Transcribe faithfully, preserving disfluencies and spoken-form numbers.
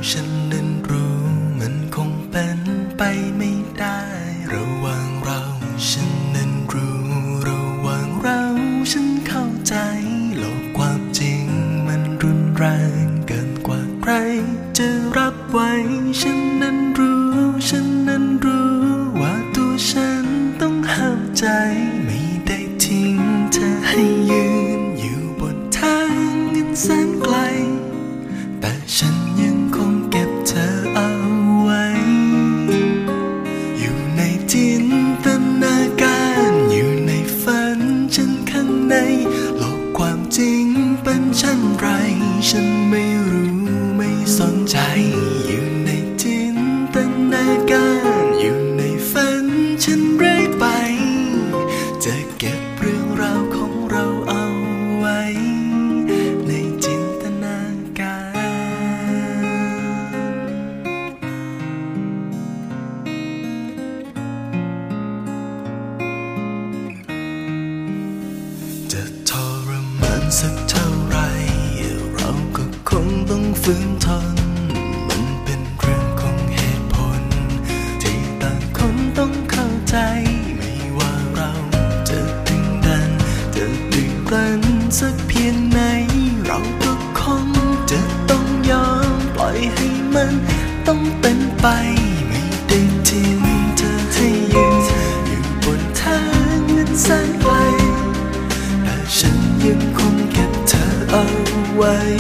ฉันนั้นรู้มันคงเป็นไปไม่ได้ระหว่างเราฉันนั้นรู้ระหว่างเราฉันเข้าใจโลกความจริงมันรุนแรงเกินกว่าใครจะรับไว้ฉันนั้นรู้ฉันนั้นรู้ว่าตัวฉันต้องห้ามใจไม่ได้ทิ้งเธอให้ยืนอยู่บนทางเงินแสนไกลแต่ฉันยังคงเก็บเธอเอาไว้อยู่ในจินตนาการอยู่ในฝันฉันข้างในโลกความจริงเป็นเช่นไรฉันไม่รู้ไม่สนใจอยู่ในจินตนาการอยู่ในฝันฉันเรื่อยไปจะเก็บเรื่องราวของเราเอาไว้ในจินตนาการจะทรมานสักเท่าไรเราก็คงต้องฝืนทนมันเป็นเรื่องของเหตุผลที่ต่างคนต้องเข้าใจไม่ว่าเราจะดึงดันจะดึงรั้นสักเพียงไหนเราก็คงจะต้องยอมปล่อยให้มันต้องเป็นไปไม่ได้ทิ้งเธอให้ยืนอยู่บนทางนั้นแสนไกลแต่ฉันยังคงเก็บเธอเอาไว้